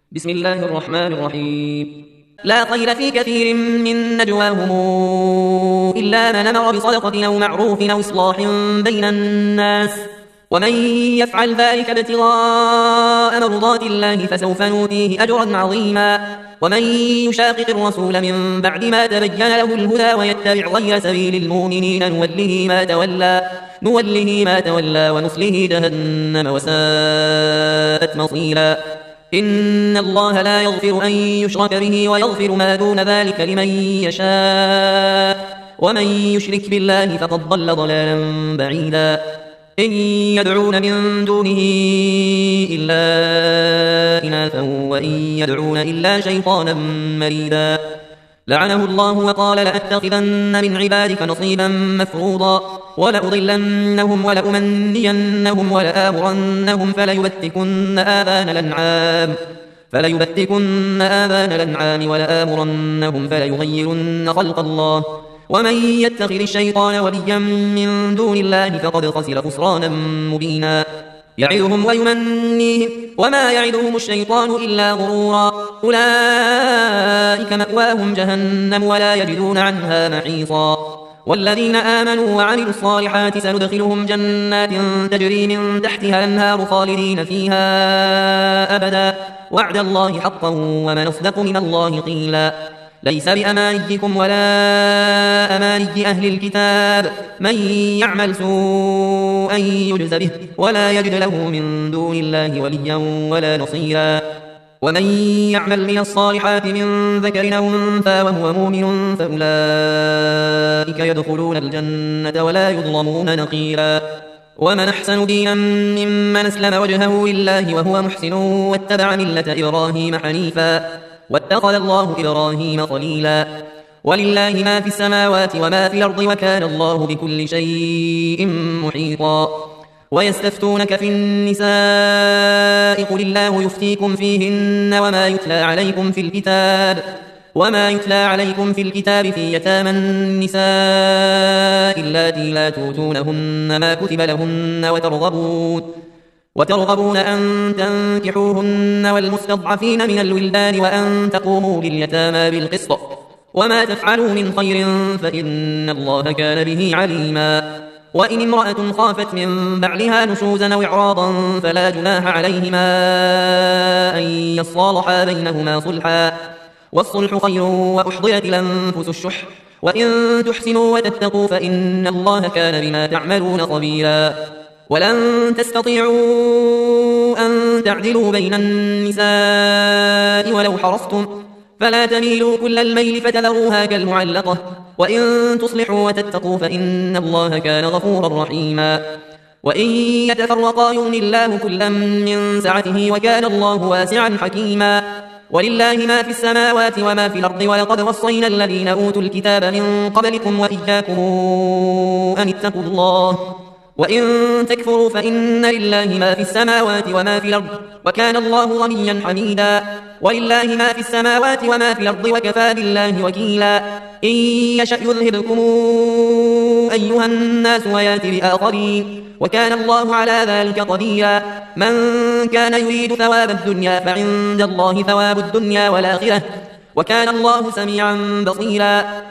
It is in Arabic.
بسم الله الرحمن الرحيم. لا خير في كثير من نجواهم إلا من أمر بصدقة أو معروف أو إصلاح بين الناس، ومن يفعل ذلك ابتغاء مرضات الله فسوف نؤتيه أجرا عظيما. ومن يشاقق الرسول من بعد ما تبين له الهدى ويتبع غير سبيل المؤمنين نوله ما تولى ونصله جهنم وساءت مصيرا. إن الله لا يغفر أن يشرك به ويغفر ما دون ذلك لمن يشاء، ومن يشرك بالله فقد ضل ضلالا بعيدا. إن يدعون من دونه إلا إناثا وإن يدعون إلا شيطانا مريدا. لعنه الله وقال لأتخذن من عبادك نصيبا مفروضا ولأضلنهم ولأمنينهم ولآمرنهم فليبتكن آذان الأنعام ولآمرنهم فليغيرن خلق الله. ومن يتخذ الشيطان وليا من دون الله فقد خسر خسرانا مبينا. يعظهم ويمنيهم وما يعدهم الشيطان إلا غرورا. أولئك مأواهم جهنم ولا يجدون عنها محيصا. والذين آمنوا وعملوا الصالحات سندخلهم جنات تجري من تحتها الأنهار خالدين فيها أبدا، وعد الله حقا ومن أصدق من الله قيلا. ليس بأمانيكم ولا أماني أهل الكتاب، من يعمل سوءا يجز به ولا يجد له من دون الله وليا ولا نصيرا. ومن يعمل من الصالحات من ذكر أو أنثى وهو مؤمن فأولئك يدخلون الجنة ولا يظلمون نقيرا. ومن أحسن دينا ممن أسلم وجهه لله وهو محسن واتبع ملة إبراهيم حنيفا واتخذ الله إبراهيم خليلا. ولله ما في السماوات وما في الأرض وكان الله بكل شيء محيطا. ويستفتونك في النساء قل الله يفتيكم فيهن وما يتلى عليكم في الكتاب في يتامى النساء اللاتي لا تؤتونهن ما كتب لهن وترغبون أن تنكحوهن والمستضعفين من الولدان وأن تقوموا لليتامى بالقسط، وما تفعلوا من خير فإن الله كان به عليما. وإن امرأة خافت من بعلها نشوزا أو إعراضا فلا جناح عليهما أن يصالحا بينهما صلحا، والصلح خير وأحضرت الأنفس الشح، وإن تحسنوا وتتقوا فإن الله كان بما تعملون خبيرا. ولن تستطيعوا أن تعدلوا بين النساء ولو حرصتم، فلا تميلوا كل الميل فتذروها كالمعلقة، وإن تصلحوا وتتقوا فإن الله كان غفورا رحيما. وإن يتفرقا يغن الله كلا من سعته وكان الله واسعا حكيما. ولله ما في السماوات وما في الأرض ولقد وصينا الذين أوتوا الكتاب من قبلكم وإياكم أن اتقوا الله، وإن تكفروا فإن لله ما في السماوات وما في الأرض وكان الله غنيا حميدا. ولله ما في السماوات وما في الأرض وكفى بالله وكيلا. إن يشأ يذهبكم أيها الناس ويأتي بآخرين وكان الله على ذلك قديرا. من كان يريد ثواب الدنيا فعند الله ثواب الدنيا والآخرة وكان الله سميعا بصيرا.